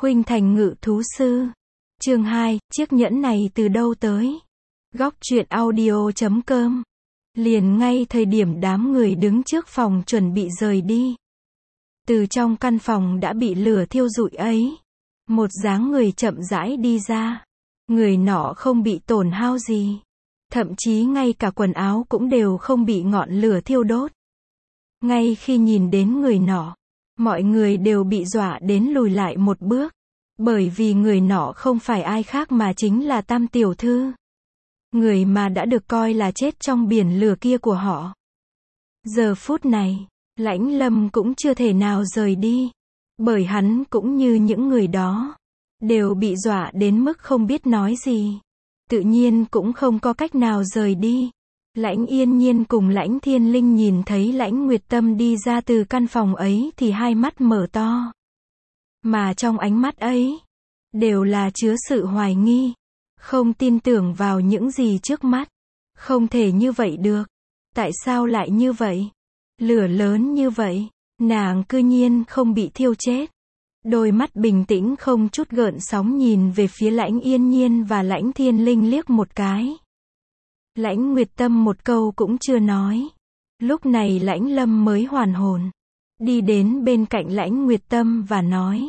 Khuynh Thành Ngự Thú Sư. Chương 2, chiếc nhẫn này từ đâu tới? Góc truyện audio.com. Liền ngay thời điểm đám người đứng trước phòng chuẩn bị rời đi, từ trong căn phòng đã bị lửa thiêu rụi ấy, một dáng người chậm rãi đi ra. Người nọ không bị tổn hao gì, thậm chí ngay cả quần áo cũng đều không bị ngọn lửa thiêu đốt. Ngay khi nhìn đến người nọ, mọi người đều bị dọa đến lùi lại một bước, bởi vì người nọ không phải ai khác mà chính là Tam tiểu thư, người mà đã được coi là chết trong biển lửa kia của họ. Giờ phút này, Lãnh Lâm cũng chưa thể nào rời đi, bởi hắn cũng như những người đó, đều bị dọa đến mức không biết nói gì, tự nhiên cũng không có cách nào rời đi. Lãnh Yên Nhiên cùng Lãnh Thiên Linh nhìn thấy Lãnh Nguyệt Tâm đi ra từ căn phòng ấy thì hai mắt mở to, mà trong ánh mắt ấy đều là chứa sự hoài nghi, không tin tưởng vào những gì trước mắt. Không thể như vậy được, tại sao lại như vậy? Lửa lớn như vậy, nàng cư nhiên không bị thiêu chết. Đôi mắt bình tĩnh không chút gợn sóng nhìn về phía Lãnh Yên Nhiên và Lãnh Thiên Linh liếc một cái. Lãnh Nguyệt Tâm một câu cũng chưa nói. Lúc này Lãnh Lâm mới hoàn hồn, đi đến bên cạnh Lãnh Nguyệt Tâm và nói: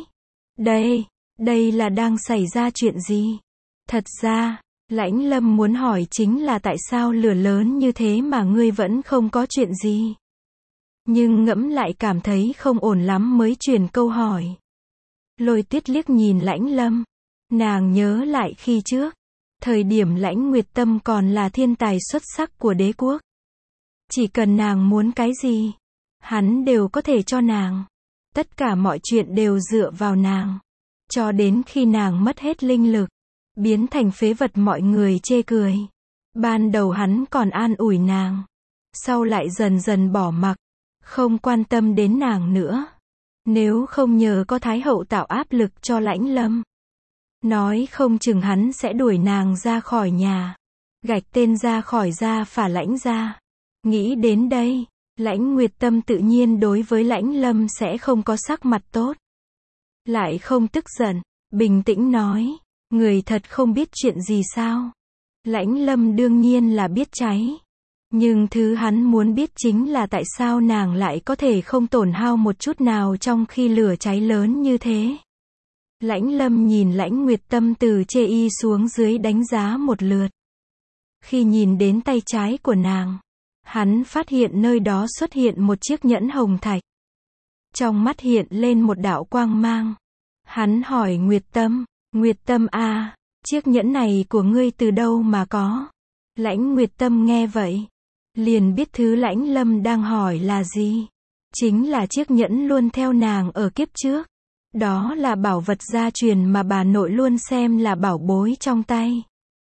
Đây là đang xảy ra chuyện gì? Thật ra, Lãnh Lâm muốn hỏi chính là tại sao lửa lớn như thế mà ngươi vẫn không có chuyện gì. Nhưng ngẫm lại cảm thấy không ổn lắm mới truyền câu hỏi. Lôi Tuyết liếc nhìn Lãnh Lâm, nàng nhớ lại khi trước, thời điểm Lãnh Nguyệt Tâm còn là thiên tài xuất sắc của đế quốc. Chỉ cần nàng muốn cái gì, hắn đều có thể cho nàng. Tất cả mọi chuyện đều dựa vào nàng. Cho đến khi nàng mất hết linh lực, biến thành phế vật mọi người chê cười. Ban đầu hắn còn an ủi nàng, sau lại dần dần bỏ mặc, không quan tâm đến nàng nữa. Nếu không nhờ có Thái hậu tạo áp lực cho Lãnh Lâm, nói không chừng hắn sẽ đuổi nàng ra khỏi nhà, gạch tên ra khỏi gia phả Lãnh gia. Nghĩ đến đây, Lãnh Nguyệt Tâm tự nhiên đối với Lãnh Lâm sẽ không có sắc mặt tốt. Lại không tức giận, bình tĩnh nói: người thật không biết chuyện gì sao? Lãnh Lâm đương nhiên là biết cháy, nhưng thứ hắn muốn biết chính là tại sao nàng lại có thể không tổn hao một chút nào trong khi lửa cháy lớn như thế. Lãnh Lâm nhìn Lãnh Nguyệt Tâm từ chê y xuống dưới đánh giá một lượt. Khi nhìn đến tay trái của nàng, hắn phát hiện nơi đó xuất hiện một chiếc nhẫn hồng thạch. Trong mắt hiện lên một đạo quang mang. Hắn hỏi Nguyệt Tâm à, chiếc nhẫn này của ngươi từ đâu mà có? Lãnh Nguyệt Tâm nghe vậy, liền biết thứ Lãnh Lâm đang hỏi là gì. Chính là chiếc nhẫn luôn theo nàng ở kiếp trước. Đó là bảo vật gia truyền mà bà nội luôn xem là bảo bối trong tay.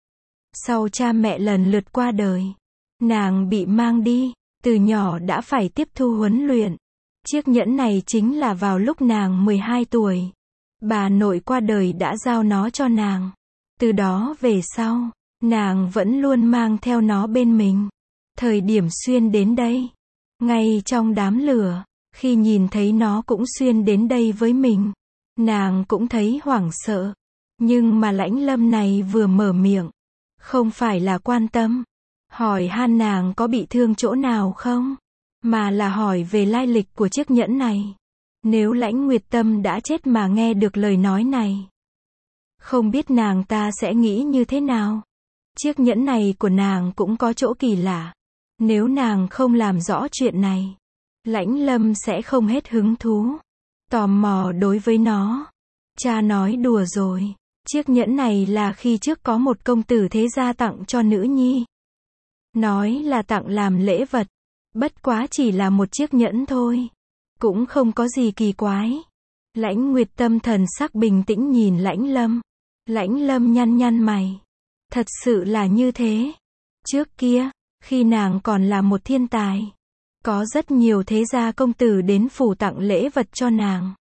Sau cha mẹ lần lượt qua đời, nàng bị mang đi, từ nhỏ đã phải tiếp thu huấn luyện. Chiếc nhẫn này chính là vào lúc nàng 12 tuổi, bà nội qua đời đã giao nó cho nàng. Từ đó về sau, nàng vẫn luôn mang theo nó bên mình. Thời điểm xuyên đến đây, ngay trong đám lửa, khi nhìn thấy nó cũng xuyên đến đây với mình, nàng cũng thấy hoảng sợ. Nhưng mà Lãnh Lâm này vừa mở miệng, không phải là quan tâm, hỏi han nàng có bị thương chỗ nào không, mà là hỏi về lai lịch của chiếc nhẫn này. Nếu Lãnh Nguyệt Tâm đã chết mà nghe được lời nói này, không biết nàng ta sẽ nghĩ như thế nào. Chiếc nhẫn này của nàng cũng có chỗ kỳ lạ. Nếu nàng không làm rõ chuyện này, Lãnh Lâm sẽ không hết hứng thú, tò mò đối với nó. Cha nói đùa rồi, chiếc nhẫn này là khi trước có một công tử thế gia tặng cho nữ nhi. Nói là tặng làm lễ vật, bất quá chỉ là một chiếc nhẫn thôi, cũng không có gì kỳ quái. Lãnh Nguyệt Tâm thần sắc bình tĩnh nhìn Lãnh Lâm. Lãnh Lâm nhăn nhăn mày. Thật sự là như thế. Trước kia, khi nàng còn là một thiên tài, có rất nhiều thế gia công tử đến phủ tặng lễ vật cho nàng.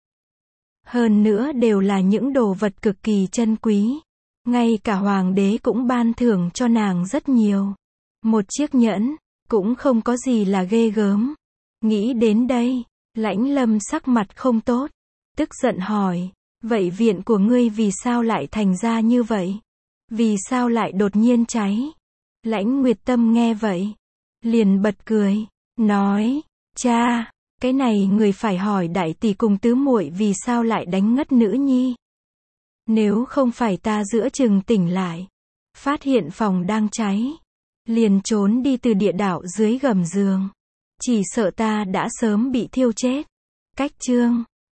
Hơn nữa đều là những đồ vật cực kỳ chân quý. Ngay cả hoàng đế cũng ban thưởng cho nàng rất nhiều. Một chiếc nhẫn, cũng không có gì là ghê gớm. Nghĩ đến đây, Lãnh Lâm sắc mặt không tốt, tức giận hỏi: Vậy viện của ngươi vì sao lại thành ra như vậy? Vì sao lại đột nhiên cháy? Lãnh Nguyệt Tâm nghe vậy, liền bật cười, nói, cha, cái này người phải hỏi đại tỷ cùng tứ muội vì sao lại đánh ngất nữ nhi. Nếu không phải ta giữa chừng tỉnh lại, phát hiện phòng đang cháy, liền trốn đi từ địa đạo dưới gầm giường, chỉ sợ ta đã sớm bị thiêu chết. Cách chương